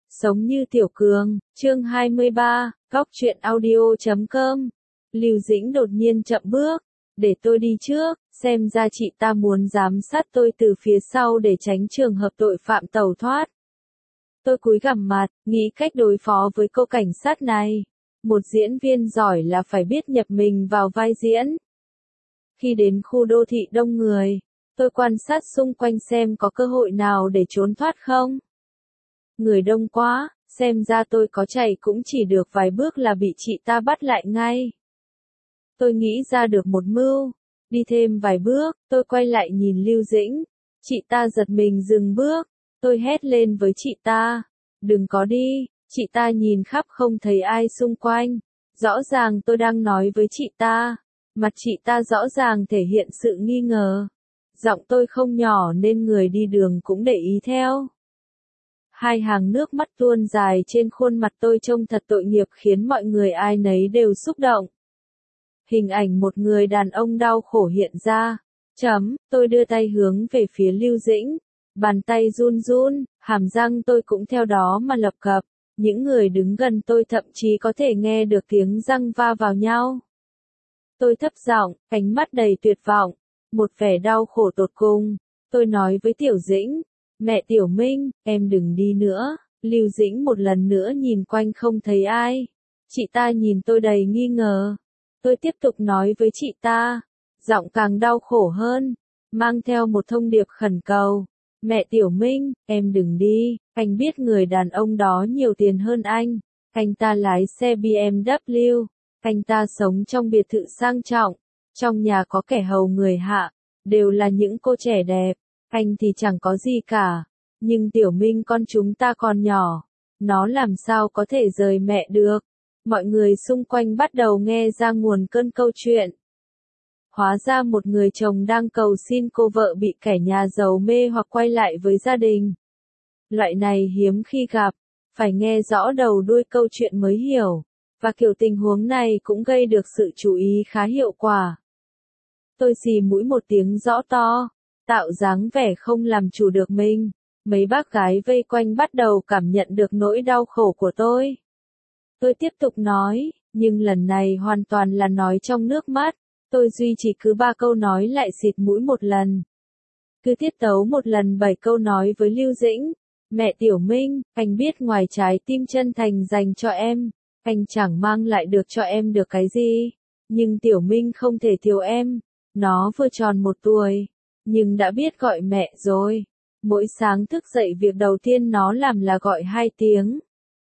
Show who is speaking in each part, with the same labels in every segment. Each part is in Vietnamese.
Speaker 1: Sống như Tiểu Cường, chương 23, Góc truyện audio.com. Lưu Dĩnh đột nhiên chậm bước, để tôi đi trước, xem ra chị ta muốn giám sát tôi từ phía sau để tránh trường hợp tội phạm tẩu thoát. Tôi cúi gằm mặt, nghĩ cách đối phó với cô cảnh sát này. Một diễn viên giỏi là phải biết nhập mình vào vai diễn. Khi đến khu đô thị đông người, tôi quan sát xung quanh xem có cơ hội nào để trốn thoát không. Người đông quá, xem ra tôi có chạy cũng chỉ được vài bước là bị chị ta bắt lại ngay. Tôi nghĩ ra được một mưu, đi thêm vài bước, tôi quay lại nhìn Lưu Dĩnh. Chị ta giật mình dừng bước, tôi hét lên với chị ta, đừng có đi, chị ta nhìn khắp không thấy ai xung quanh. Rõ ràng tôi đang nói với chị ta, mặt chị ta rõ ràng thể hiện sự nghi ngờ. Giọng tôi không nhỏ nên người đi đường cũng để ý theo. Hai hàng nước mắt tuôn dài trên khuôn mặt tôi trông thật tội nghiệp khiến mọi người ai nấy đều xúc động. Hình ảnh một người đàn ông đau khổ hiện ra. Tôi đưa tay hướng về phía Lưu Dĩnh. Bàn tay run run, hàm răng tôi cũng theo đó mà lập cập. Những người đứng gần tôi thậm chí có thể nghe được tiếng răng va vào nhau. Tôi thấp giọng, ánh mắt đầy tuyệt vọng. Một vẻ đau khổ tột cùng. Tôi nói với Tiểu Dĩnh. Mẹ Tiểu Minh, em đừng đi nữa. Lưu Dĩnh một lần nữa nhìn quanh không thấy ai. Chị ta nhìn tôi đầy nghi ngờ. Tôi tiếp tục nói với chị ta. Giọng càng đau khổ hơn. Mang theo một thông điệp khẩn cầu. Mẹ Tiểu Minh, em đừng đi. Anh biết người đàn ông đó nhiều tiền hơn anh. Anh ta lái xe BMW. Anh ta sống trong biệt thự sang trọng. Trong nhà có kẻ hầu người hạ. Đều là những cô trẻ đẹp. Anh thì chẳng có gì cả. Nhưng Tiểu Minh con chúng ta còn nhỏ. Nó làm sao có thể rời mẹ được. Mọi người xung quanh bắt đầu nghe ra nguồn cơn câu chuyện. Hóa ra một người chồng đang cầu xin cô vợ bị kẻ nhà giàu mê hoặc quay lại với gia đình. Loại này hiếm khi gặp. Phải nghe rõ đầu đuôi câu chuyện mới hiểu. Và kiểu tình huống này cũng gây được sự chú ý khá hiệu quả. Tôi xì mũi một tiếng rõ to. Tạo dáng vẻ không làm chủ được mình. Mấy bác gái vây quanh bắt đầu cảm nhận được nỗi đau khổ của tôi. Tôi tiếp tục nói, nhưng lần này hoàn toàn là nói trong nước mắt. Tôi duy trì cứ 3 câu nói lại xịt mũi một lần. Cứ tiết tấu một lần 7 câu nói với Lưu Dĩnh. Mẹ Tiểu Minh, anh biết ngoài trái tim chân thành dành cho em, anh chẳng mang lại được cho em được cái gì. Nhưng Tiểu Minh không thể thiếu em. Nó vừa tròn 1 tuổi. Nhưng đã biết gọi mẹ rồi. Mỗi sáng thức dậy việc đầu tiên nó làm là gọi 2 tiếng.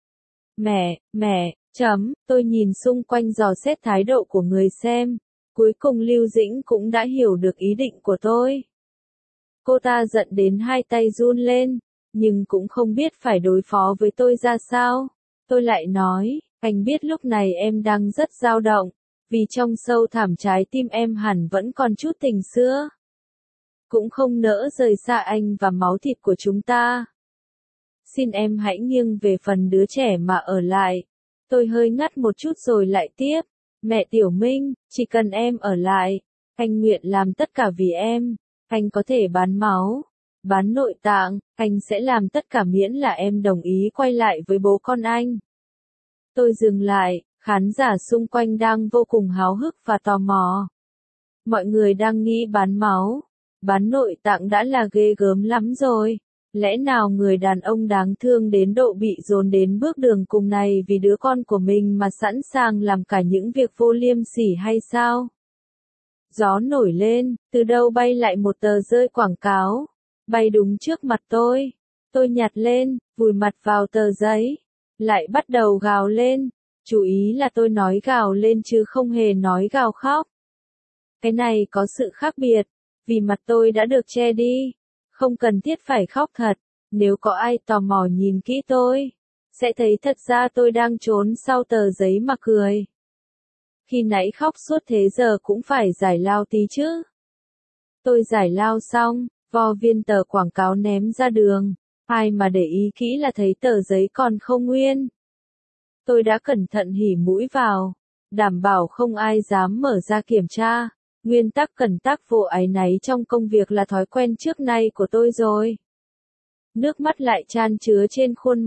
Speaker 1: Mẹ, tôi nhìn xung quanh dò xét thái độ của người xem. Cuối cùng Lưu Dĩnh cũng đã hiểu được ý định của tôi. Cô ta giận đến 2 tay run lên, nhưng cũng không biết phải đối phó với tôi ra sao. Tôi lại nói, anh biết lúc này em đang rất dao động, vì trong sâu thẳm trái tim em hẳn vẫn còn chút tình xưa. Cũng không nỡ rời xa anh và máu thịt của chúng ta. Xin em hãy nghiêng về phần đứa trẻ mà ở lại. Tôi hơi ngắt một chút rồi lại tiếp. Mẹ Tiểu Minh, chỉ cần em ở lại, anh nguyện làm tất cả vì em. Anh có thể bán máu, bán nội tạng, anh sẽ làm tất cả miễn là em đồng ý quay lại với bố con anh. Tôi dừng lại, khán giả xung quanh đang vô cùng háo hức và tò mò. Mọi người đang nghĩ bán máu, bán nội tạng đã là ghê gớm lắm rồi. Lẽ nào người đàn ông đáng thương đến độ bị dồn đến bước đường cùng này vì đứa con của mình mà sẵn sàng làm cả những việc vô liêm sỉ hay sao? Gió nổi lên, từ đâu bay lại một tờ rơi quảng cáo. Bay đúng trước mặt tôi. Tôi nhặt lên, vùi mặt vào tờ giấy. Lại bắt đầu gào lên. Chú ý là tôi nói gào lên chứ không hề nói gào khóc. Cái này có sự khác biệt. Vì mặt tôi đã được che đi. Không cần thiết phải khóc thật. Nếu có ai tò mò nhìn kỹ tôi, sẽ thấy thật ra tôi đang trốn sau tờ giấy mà cười. Khi nãy khóc suốt thế giờ cũng phải giải lao tí chứ. Tôi giải lao xong, vo viên tờ quảng cáo ném ra đường. Ai mà để ý kỹ là thấy tờ giấy còn không nguyên. Tôi đã cẩn thận hỉ mũi vào, đảm bảo không ai dám mở ra kiểm tra. Nguyên tắc cẩn tắc vô áy náy trong công việc là thói quen trước nay của tôi rồi. Nước mắt lại chan chứa trên khuôn mặt.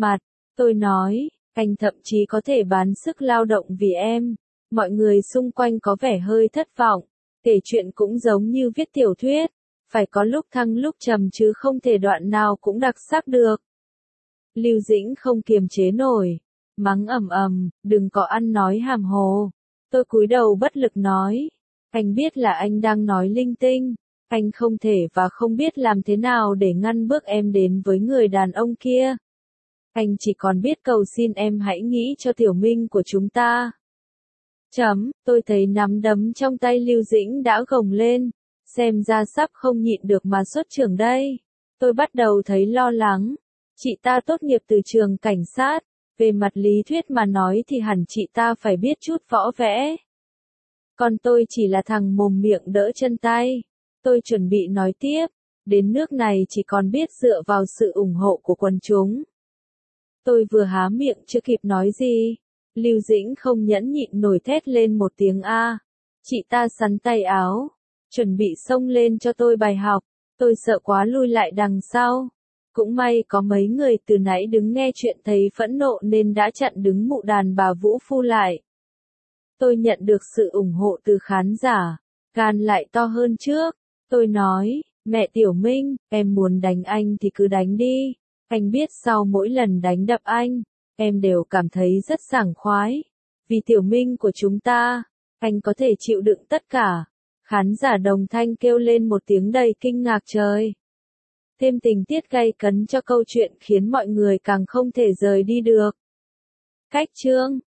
Speaker 1: Tôi nói, anh thậm chí có thể bán sức lao động vì em. Mọi người xung quanh có vẻ hơi thất vọng. Kể chuyện cũng giống như viết tiểu thuyết. Phải có lúc thăng lúc trầm chứ không thể đoạn nào cũng đặc sắc được. Lưu Dĩnh không kiềm chế nổi. Mắng ầm ầm, đừng có ăn nói hàm hồ. Tôi cúi đầu bất lực nói. Anh biết là anh đang nói linh tinh. Anh không thể và không biết làm thế nào để ngăn bước em đến với người đàn ông kia. Anh chỉ còn biết cầu xin em hãy nghĩ cho Tiểu Minh của chúng ta. Tôi thấy nắm đấm trong tay Lưu Dĩnh đã gồng lên. Xem ra sắp không nhịn được mà xuất trưởng đây. Tôi bắt đầu thấy lo lắng. Chị ta tốt nghiệp từ trường cảnh sát. Về mặt lý thuyết mà nói thì hẳn chị ta phải biết chút võ vẽ. Còn tôi chỉ là thằng mồm miệng đỡ chân tay. Tôi chuẩn bị nói tiếp. Đến nước này chỉ còn biết dựa vào sự ủng hộ của quần chúng. Tôi vừa há miệng chưa kịp nói gì. Lưu Dĩnh không nhẫn nhịn nổi thét lên một tiếng A. Chị ta sắn tay áo. Chuẩn bị xông lên cho tôi bài học. Tôi sợ quá lui lại đằng sau. Cũng may có mấy người từ nãy đứng nghe chuyện thấy phẫn nộ nên đã chặn đứng mụ đàn bà Vũ Phu lại. Tôi nhận được sự ủng hộ từ khán giả. Gan lại to hơn trước. Tôi nói, mẹ Tiểu Minh, em muốn đánh anh thì cứ đánh đi. Anh biết sau mỗi lần đánh đập anh, em đều cảm thấy rất sảng khoái. Vì Tiểu Minh của chúng ta, anh có thể chịu đựng tất cả. Khán giả đồng thanh kêu lên một tiếng đầy kinh ngạc trời. Thêm tình tiết gay cấn cho câu chuyện khiến mọi người càng không thể rời đi được. Cách chương